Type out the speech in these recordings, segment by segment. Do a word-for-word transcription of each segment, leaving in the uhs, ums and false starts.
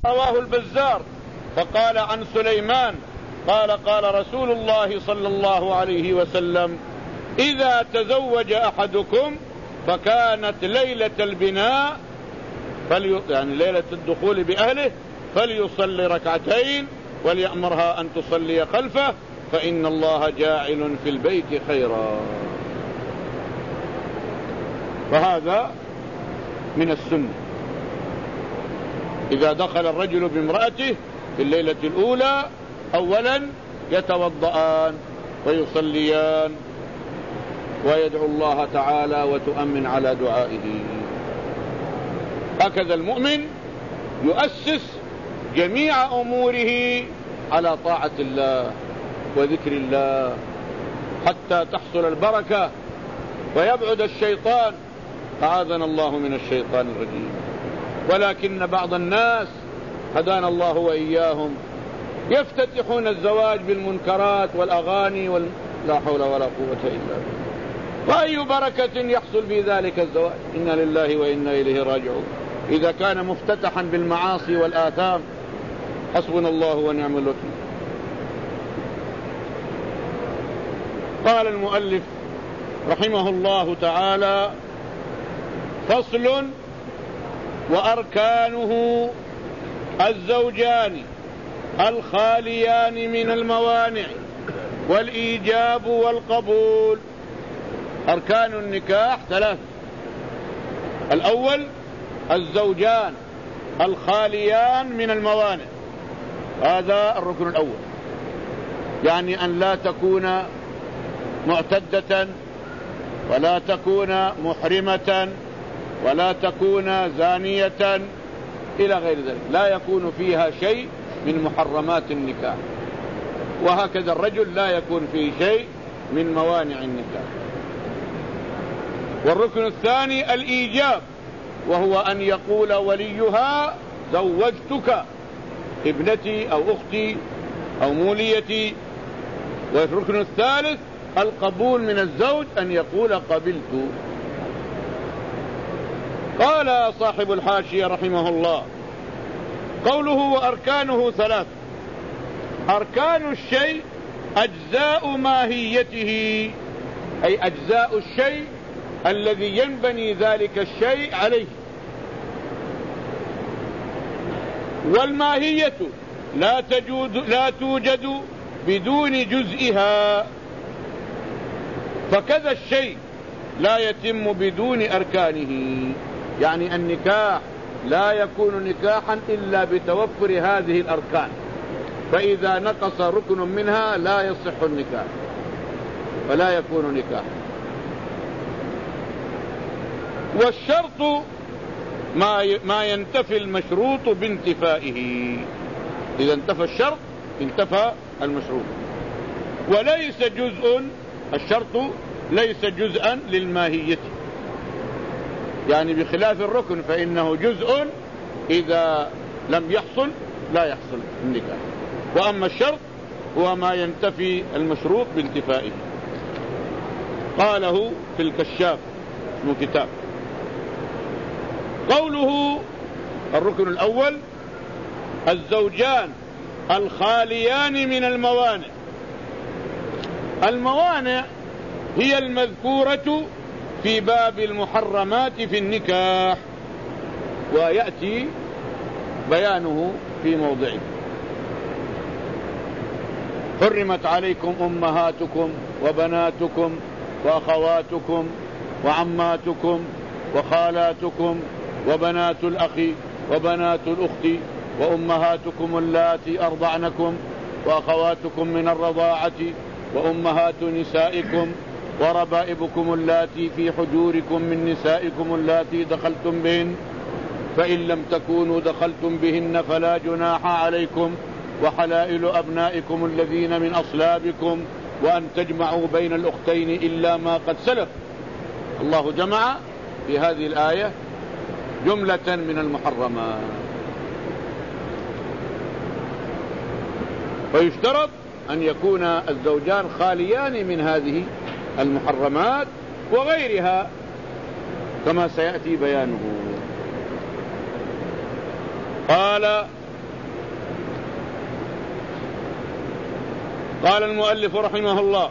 رواه البزار فقال عن سليمان قال قال رسول الله صلى الله عليه وسلم: إذا تزوج أحدكم فكانت ليلة البناء فلي... يعني ليلة الدخول بأهله فليصلي ركعتين وليأمرها أن تصلي خلفه فإن الله جاعل في البيت خيرا. فهذا من السنة. إذا دخل الرجل بامرأته في الليلة الأولى أولا يتوضآن ويصليان ويدعو الله تعالى وتؤمن على دعائه. هكذا المؤمن يؤسس جميع أموره على طاعة الله وذكر الله حتى تحصل البركة ويبعد الشيطان. أعاذنا الله من الشيطان الرجيم. ولكن بعض الناس هدانا الله وإياهم يفتتحون الزواج بالمنكرات والأغاني وال... لا حول ولا قوة إلا بالله. فأي بركة يحصل في ذلك الزواج؟ إنا لله وإنا إليه راجعون. إذا كان مفتتحا بالمعاصي والآثام حسبنا الله ونعم الوكيل. قال المؤلف رحمه الله تعالى: فصل: وأركانه الزوجان الخاليان من الموانع والإيجاب والقبول. أركان النكاح ثلاث: الأول الزوجان الخاليان من الموانع، هذا الركن الأول، يعني أن لا تكون معتدة ولا تكون محرمة ولا تكون زانية إلى غير ذلك، لا يكون فيها شيء من محرمات النكاح. وهكذا الرجل لا يكون فيه شيء من موانع النكاح. والركن الثاني الإيجاب، وهو أن يقول وليها: زوجتك ابنتي أو أختي أو موليتي. والركن الثالث القبول من الزوج، أن يقول: قبلت. قال صاحب الحاشية رحمه الله: قوله وأركانه ثلاث: أركان الشيء أجزاء ماهيته، أي أجزاء الشيء الذي ينبني ذلك الشيء عليه. والماهية لا تجود لا توجد بدون جزئها، فكذا الشيء لا يتم بدون أركانه. يعني النكاح لا يكون نكاحا إلا بتوفر هذه الأركان، فإذا نقص ركن منها لا يصح النكاح فلا يكون نكاحا. والشرط ما ما ينتفي المشروط بانتفائه، إذا انتفى الشرط انتفى المشروط. وليس جزء، الشرط ليس جزءا للماهية، يعني بخلاف الركن فإنه جزء إذا لم يحصل لا يحصل النكاح. وأما الشرط هو ما ينتفي المشروط بانتفائه. قاله في الكشاف اسمه كتاب. قوله الركن الأول الزوجان الخاليان من الموانع. الموانع هي المذكورة في باب المحرمات في النكاح، ويأتي بيانه في موضعه. حرمت عليكم أمهاتكم وبناتكم وأخواتكم وعماتكم وخالاتكم وبنات الأخ وبنات الأخت وأمهاتكم اللاتي أرضعنكم وأخواتكم من الرضاعة وأمهات نسائكم وربائبكم اللاتي في حجوركم من نسائكم اللاتي دخلتم بهن، فإن لم تكونوا دخلتم بهن فلا جناح عليكم، وحلائل أبنائكم الذين من أصلابكم، وأن تجمعوا بين الأختين إلا ما قد سلف. الله جمع في هذه الآية جملة من المحرمات. فيشترط أن يكون الزوجان خاليان من هذه المحرمات وغيرها كما سيأتي بيانه. قال قال المؤلف رحمه الله: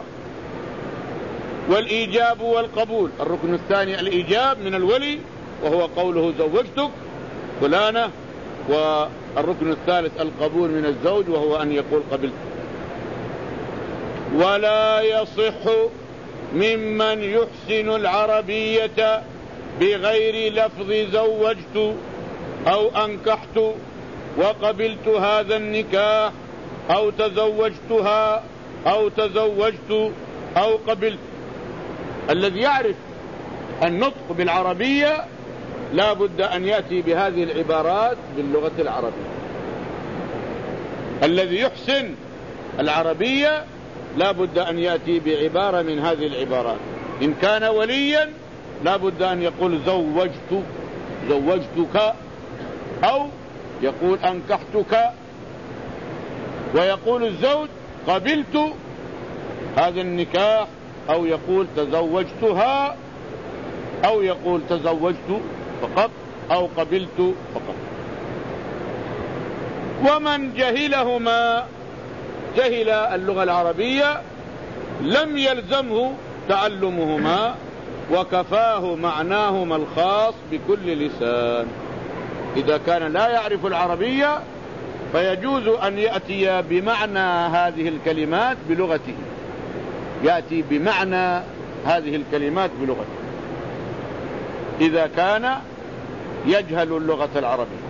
والإيجاب والقبول. الركن الثاني الإيجاب من الولي وهو قوله زوجتك فلانة، والركن الثالث القبول من الزوج وهو أن يقول قبلت. ولا يصح ممن يحسن العربية بغير لفظ زوجت أو أنكحت وقبلت هذا النكاح أو تزوجتها أو تزوجت أو قبلت. الذي يعرف النطق بالعربية لا بد أن يأتي بهذه العبارات باللغة العربية. الذي يحسن العربية لا بد أن يأتي بعبارة من هذه العبارات. إن كان وليا لا بد أن يقول زوجت زوجتك، أو يقول أنكحتك، ويقول الزوج قبلت هذا النكاح، أو يقول تزوجتها، أو يقول تزوجت فقط، أو قبلت فقط. ومن جهلهما جهل اللغة العربية لم يلزمه تعلمهما وكفاه معناهما الخاص بكل لسان. إذا كان لا يعرف العربية فيجوز أن يأتي بمعنى هذه الكلمات بلغته، يأتي بمعنى هذه الكلمات بلغته إذا كان يجهل اللغة العربية.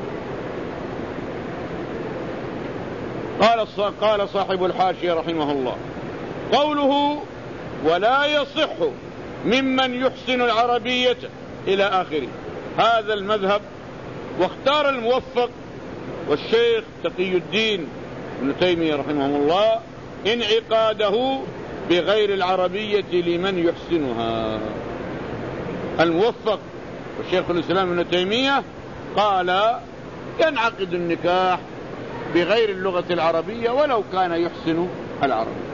قال قال صاحب الحاشية رحمه الله: قوله ولا يصح ممن يحسن العربية إلى آخره، هذا المذهب. واختار الموفق والشيخ تقي الدين ابن تيمية رحمه الله انعقاده بغير العربية لمن يحسنها. الموفق والشيخ الإسلام ابن تيمية قال ينعقد النكاح بغير اللغة العربية ولو كان يحسن العربية.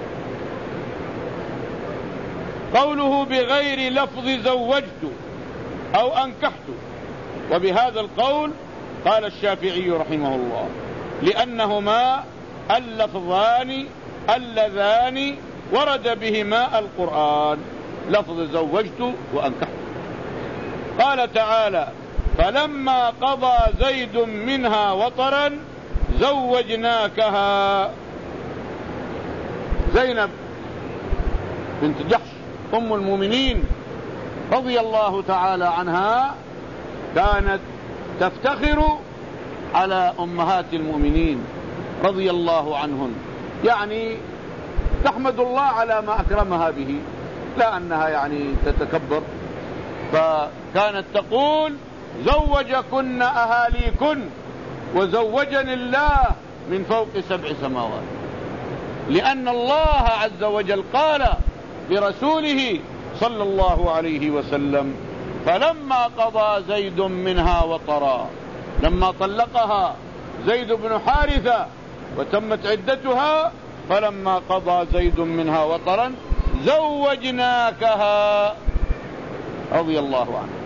قوله بغير لفظ زوجت أو أنكحت، وبهذا القول قال الشافعي رحمه الله لأنهما اللفظان اللذان ورد بهما القرآن، لفظ زوجت وأنكحت. قال تعالى: فلما قضى زيد منها وطرا زوجناكها. زينب بنت جحش أم المؤمنين رضي الله تعالى عنها كانت تفتخر على أمهات المؤمنين رضي الله عنهن، يعني تحمد الله على ما أكرمها به، لا أنها يعني تتكبر. فكانت تقول: زوجكن أهاليكن وزوجني الله من فوق سبع سماوات، لأن الله عز وجل قال برسوله صلى الله عليه وسلم: فلما قضى زيد منها وطرا، لما طلقها زيد بن حارثة وتمت عدتها، فلما قضى زيد منها وطرا زوجناكها رضي الله عنه.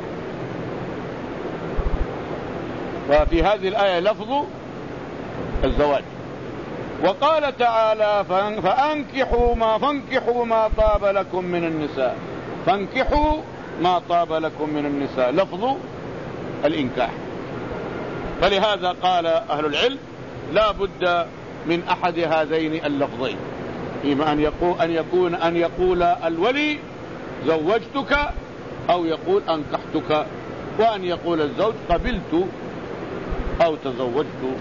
ففي هذه الآية لفظ الزواج. وقال تعالى: فأنكحوا ما فانكحوا ما طاب لكم من النساء، فانكحوا ما طاب لكم من النساء، لفظ الإنكاح. فلهذا قال أهل العلم: لا بد من أحد هذين اللفظين، إما أن يقول أن يكون أن يقول الولي زوجتك، أو يقول أنكحتك، وأن يقول الزوج قبلت أو تزوجت.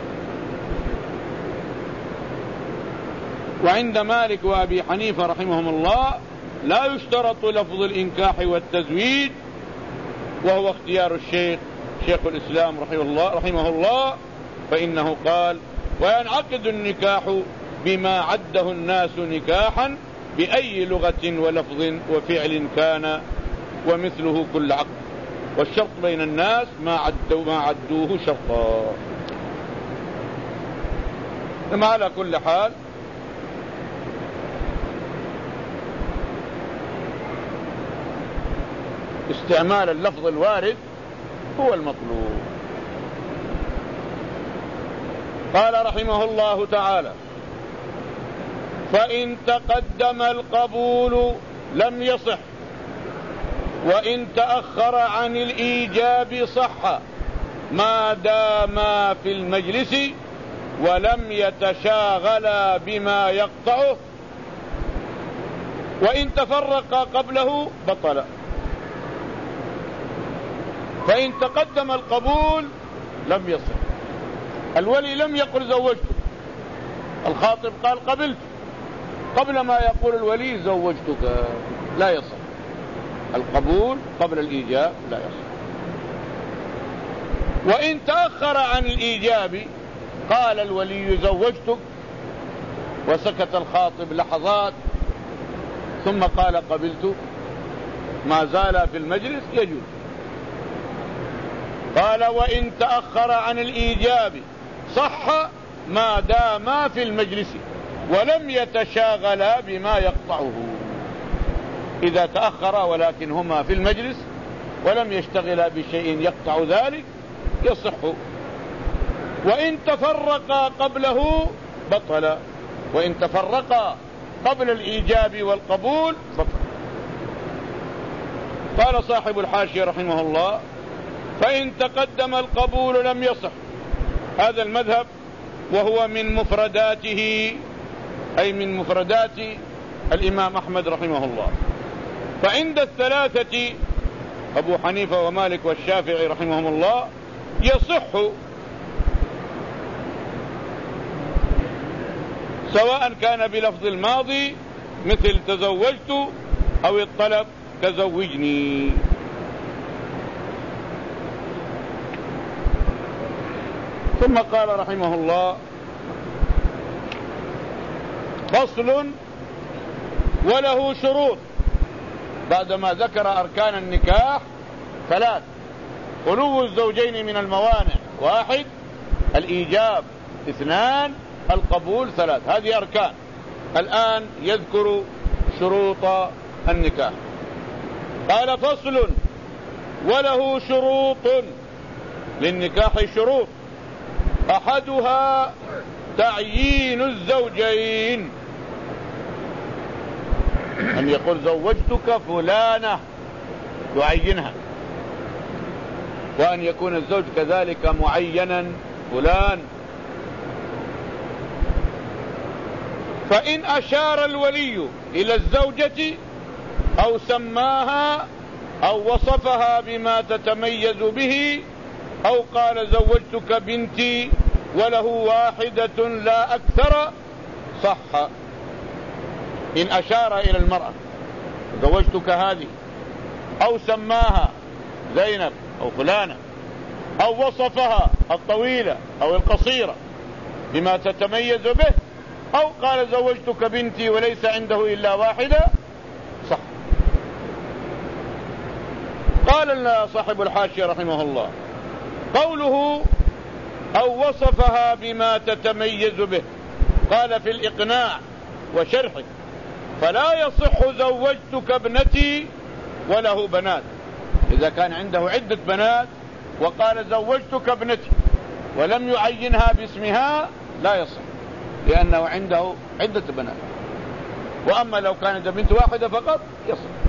وعند مالك وأبي حنيفة رحمهم الله لا يشترط لفظ الإنكاح والتزويج، وهو اختيار الشيخ شيخ الإسلام رحمه الله, رحمه الله فإنه قال: وينعقد النكاح بما عده الناس نكاحا بأي لغة ولفظ وفعل كان، ومثله كل عقد، والشرط بين الناس ما عدوا ما عدوه شرطا. ثم على كل حال استعمال اللفظ الوارد هو المطلوب. قال رحمه الله تعالى: فإن تقدم القبول لم يصح، وإن تأخر عن الإيجاب صح ما داما في المجلس ولم يتشاغلا بما يقطعه، وإن تفرقا قبله بطل. فإن تقدم القبول لم يصح. الولي لم يقل زوجته، الخاطب قال قبلت، قبل ما يقول الولي زوجتك، لا يصح. القبول قبل الإيجاب لا يصح. وإن تأخر عن الإيجاب قال الولي زوجتك وسكت الخاطب لحظات ثم قال قبلت، ما زال في المجلس يجوز. قال وإن تأخر عن الإيجاب صح ما داما في المجلس ولم يتشاغلا بما يقطعه. إذا تأخر ولكن هما في المجلس ولم يشتغلا بشيء يقطع ذلك يصح. وإن تفرقا قبله بطل، وإن تفرقا قبل الإيجاب والقبول بطل. قال صاحب الحاشية رحمه الله: فإن تقدم القبول لم يصح. هذا المذهب وهو من مفرداته، أي من مفردات الإمام أحمد رحمه الله. فعند الثلاثة أبو حنيفة ومالك والشافعي رحمهم الله يصح، سواء كان بلفظ الماضي مثل تزوجت أو الطلب تزوجني. ثم قال رحمه الله: فصل وله شروط. بعدما ذكر أركان النكاح ثلاث: خلو الزوجين من الموانع واحد، الإيجاب اثنان، القبول ثلاث. هذه أركان. الآن يذكر شروط النكاح. قال: فصل وله شروط. للنكاح شروط، أحدها تعيين الزوجين، أن يقول زوجتك فلانة يعينها، وأن يكون الزوج كذلك معينا فلان. فإن أشار الولي إلى الزوجة أو سماها أو وصفها بما تتميز به أو قال زوجتك بنتي وله واحدة لا أكثر صح. إن أشار إلى المرأة زوجتك هذه، أو سماها زينب أو فلانة، أو وصفها الطويلة أو القصيرة بما تتميز به، أو قال زوجتك بنتي وليس عنده إلا واحدة صح. قال صاحب الحاشية رحمه الله: قوله أو وصفها بما تتميز به، قال في الإقناع وشرحه: فلا يصح زوجتك ابنتي وله بنات. إذا كان عنده عدة بنات وقال زوجتك ابنتي ولم يعينها باسمها لا يصح، لأنه عنده عدة بنات. وأما لو كانت بنت واحدة فقط يصح.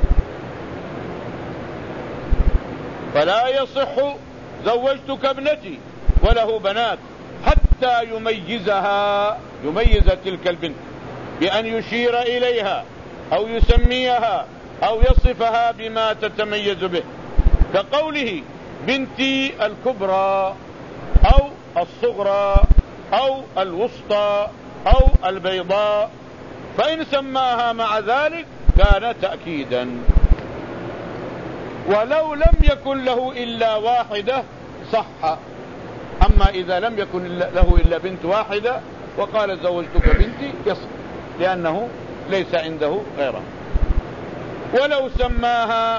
فلا يصح زوجتك ابنتي وله بنات حتى يميزها، يميز تلك البنت بأن يشير إليها أو يسميها أو يصفها بما تتميز به، كقوله بنتي الكبرى أو الصغرى أو الوسطى أو البيضاء. فإن سماها مع ذلك كان تأكيدا. ولو لم يكن له إلا واحدة صح. أما إذا لم يكن له إلا بنت واحدة وقال زوجتك بنتي يصح، لأنه ليس عنده غيرها. ولو سماها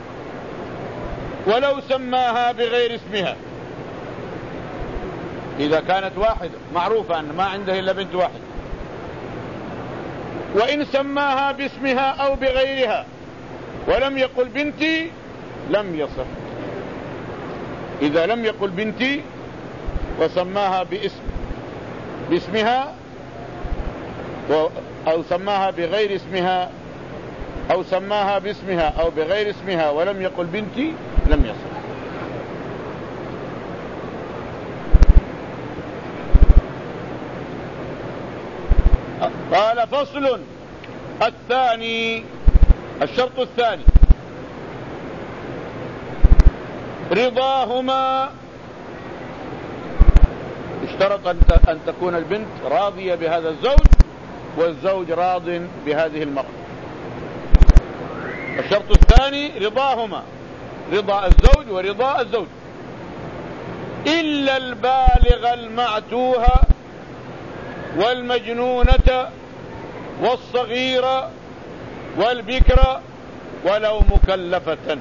ولو سماها بغير اسمها، إذا كانت واحدة معروفة أن ما عنده إلا بنت واحدة، وإن سماها باسمها أو بغيرها ولم يقل بنتي لم يصح. إذا لم يقل بنتي وسماها باسم باسمها أو سماها بغير اسمها أو سماها باسمها أو بغير اسمها ولم يقل بنتي لم يصح. قال فصل الثاني، الشرط الثاني رضاهما. اشترط أن تكون البنت راضية بهذا الزوج والزوج راض بهذه المرأة. الشرط الثاني رضاهما، رضا الزوج ورضا الزوج، إلا البالغ المعتوه والمجنونة والصغيرة والبكر ولو مكلفة.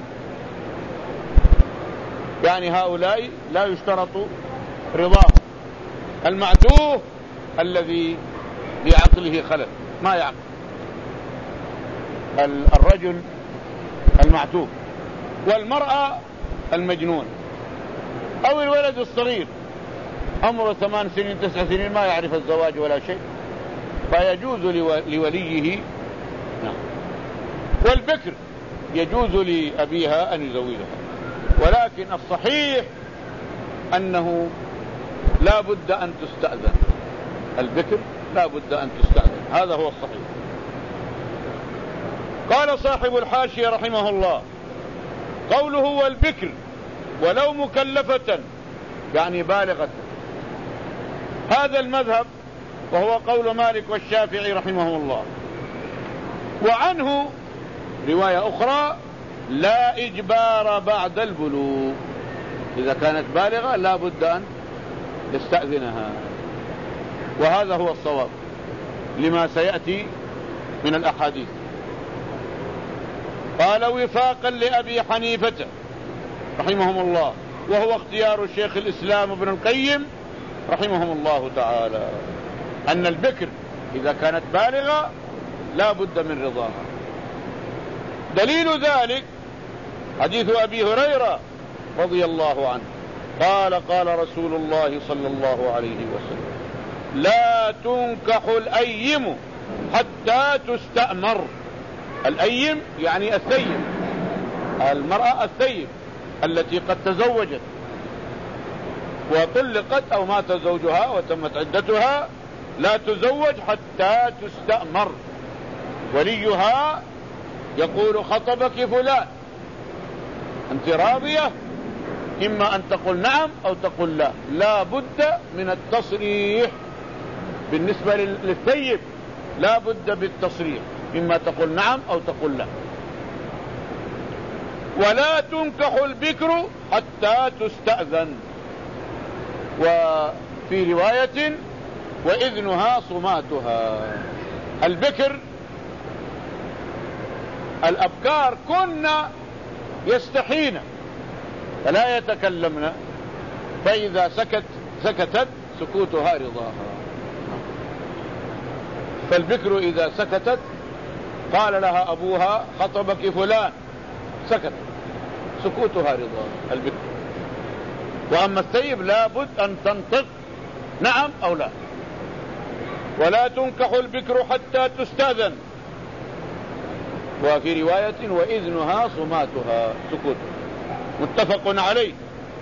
يعني هؤلاء لا يشترط رضاهم. المعتوه الذي بعقله خلل ما يعقل، الرجل المعتوه، والمرأة المجنون، أو الولد الصغير عمره ثمان سنين تسع سنين ما يعرف الزواج ولا شيء، فيجوز لوليه. نعم. والبكر يجوز لأبيها أن يزوجها، ولكن الصحيح أنه لا بد أن تستأذن. البكر لا بد أن تستأذن، هذا هو الصحيح. قال صاحب الحاشية رحمه الله: قوله والبكر ولو مكلفة يعني بالغة، هذا المذهب وهو قول مالك والشافعي رحمه الله. وعنه رواية أخرى: لا إجبار بعد البلوغ، إذا كانت بالغة لا بد أن يستأذنها، وهذا هو الصواب لما سيأتي من الأحاديث. قال: وفاقا لأبي حنيفة رحمهم الله، وهو اختيار الشيخ الإسلام ابن القيم رحمهم الله تعالى، أن البكر إذا كانت بالغة لا بد من رضاها. دليل ذلك حديث أبي هريرة رضي الله عنه قال: قال رسول الله صلى الله عليه وسلم: لا تنكح الأيم حتى تستأمر. الأيم يعني الثيب، المرأة الثيب التي قد تزوجت وطلقت أو مات زوجها وتمت عدتها، لا تزوج حتى تستأمر. وليها يقول: خطبك فلان، أنت راضية؟ إما أن تقول نعم أو تقول لا، لا بد من التصريح. بالنسبة للثيب لا بد بالتصريح، إما تقول نعم أو تقول لا. ولا تنكح البكر حتى تستأذن. وفي رواية: وإذنها صماتها. البكر الأبكار كنا يستحين فلا يتكلمن، فإذا سكت سكتت سكوتها رضاها. فالبكر إذا سكتت قال لها أبوها: خطبك فلان، سكت، سكوتها رضاها البكر. وأما الثيب لا بد أن تنطق نعم أو لا. ولا تنكح البكر حتى تستأذن. وفي رواية: وإذنها صماتها، سكوتها. متفق عليه،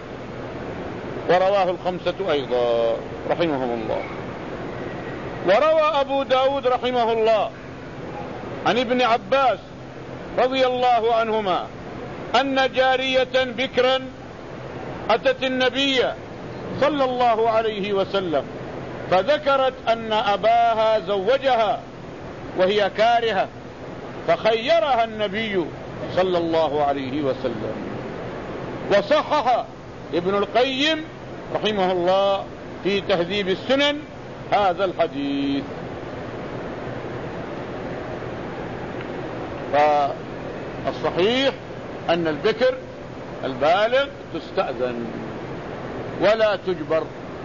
ورواه الخمسة أيضا رحمهم الله. وروى أبو داود رحمه الله عن ابن عباس رضي الله عنهما أن جارية بكرا أتت النبي صلى الله عليه وسلم فذكرت أن أباها زوجها وهي كارهة، فخيرها النبي صلى الله عليه وسلم. وصحح ابن القيم رحمه الله في تهذيب السنن هذا الحديث. فالصحيح أن البكر البالغ تستأذن ولا تجبر.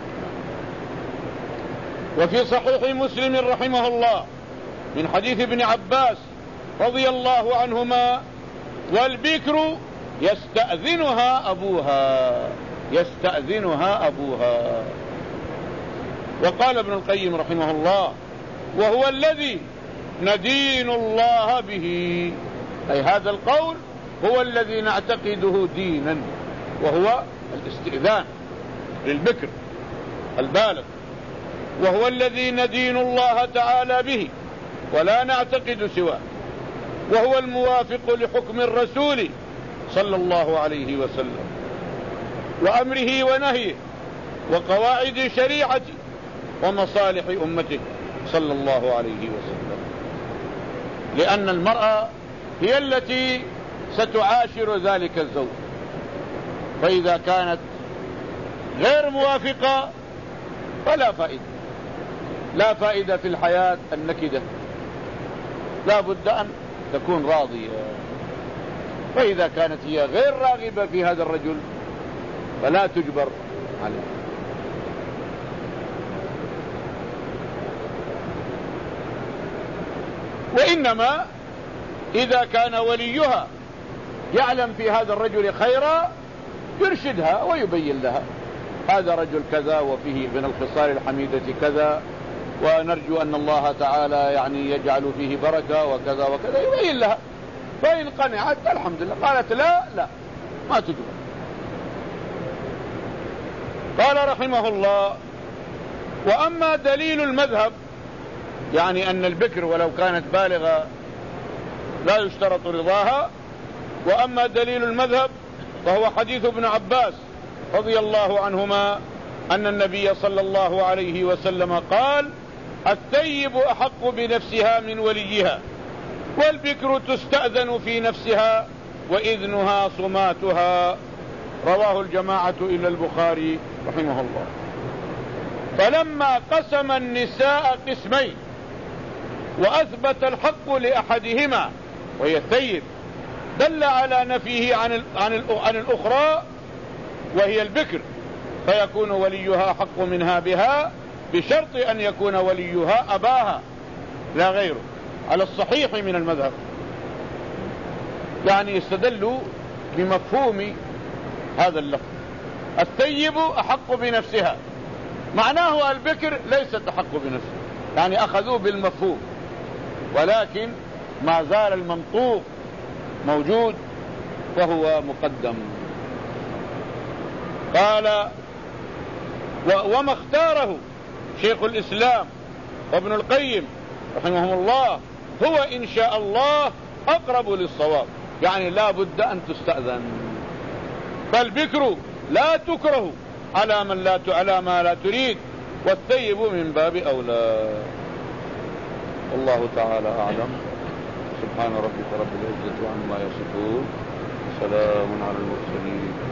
وفي صحيح مسلم رحمه الله من حديث ابن عباس رضي الله عنهما: والبكر يستأذنها أبوها، يستأذنها أبوها. وقال ابن القيم رحمه الله: وهو الذي ندين الله به، أي هذا القول هو الذي نعتقده دينا، وهو الاستئذان للبكر البالغ، وهو الذي ندين الله تعالى به ولا نعتقد سواه، وهو الموافق لحكم الرسول صلى الله عليه وسلم وأمره ونهيه وقواعد شريعته ومصالح أمته صلى الله عليه وسلم، لأن المرأة هي التي ستعاشر ذلك الزوج، فإذا كانت غير موافقة فلا فائدة، لا فائدة في الحياة النكدة، لا بد أن تكون راضية. فإذا كانت هي غير راغبة في هذا الرجل فلا تجبر عليه. وإنما إذا كان وليها يعلم في هذا الرجل خيرا يرشدها ويبين لها هذا رجل كذا وفيه من الخصال الحميدة كذا، ونرجو أن الله تعالى يعني يجعل فيه بركة وكذا وكذا، يبين لها. فإن قنعت الحمد لله، قالت لا لا ما تجبر. قال رحمه الله: وأما دليل المذهب، يعني أن البكر ولو كانت بالغة لا يشترط رضاها. وأما دليل المذهب فهو حديث ابن عباس رضي الله عنهما أن النبي صلى الله عليه وسلم قال: الثيب أحق بنفسها من وليها، والبكر تستأذن في نفسها وإذنها صماتها. رواه الجماعة إلا البخاري رحمه الله. فلما قسم النساء قسمين وأثبت الحق لأحدهما وهي الثيب، دل على نفيه عن عن الأخرى وهي البكر، فيكون وليها حق منها بها بشرط أن يكون وليها أباها لا غيره، على الصحيح من المذهب. يعني يستدلوا بمفهوم هذا اللفظ: الثيب أحق بنفسها، معناه البكر ليست أحق بنفسها، يعني أخذوه بالمفهوم، ولكن ما زال المنطوق موجود وهو مقدم. قال: وما اختاره شيخ الإسلام وابن القيم رحمهم الله هو إن شاء الله أقرب للصواب، يعني لا بد أن تستأذن. فالبكر لا تكره على من لا على ما لا تريد، والثيب من باب أولى. والله تعالى أعلم. سبحان ربك رب العزة عما يصفون، سلام على المرسلين.